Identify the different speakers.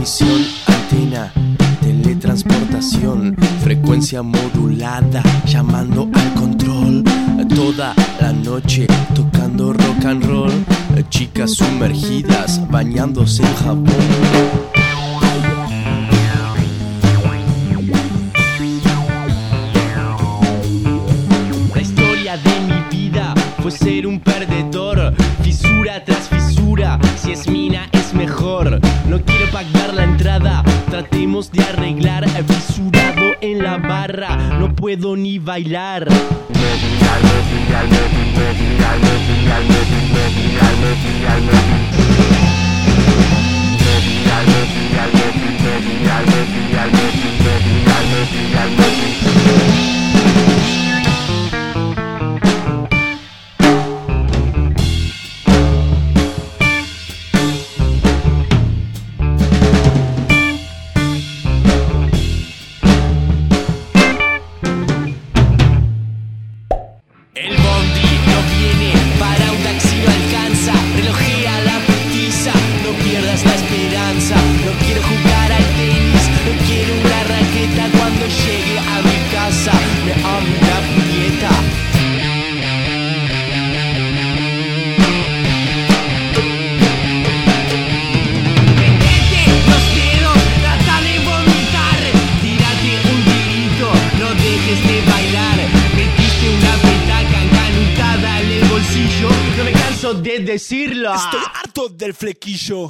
Speaker 1: transmisión, antena, teletransportación, frecuencia modulada, llamando al control. Toda la noche tocando rock and roll, chicas sumergidas bañándose en jabón. De mi vida fue ser un perdedor, fisura tras fisura, si es mina es mejor. No quiero pagar la entrada, tratemos de arreglar. Fisurado en la barra, no puedo ni bailar. De decirlo.
Speaker 2: Estoy harto del flequillo.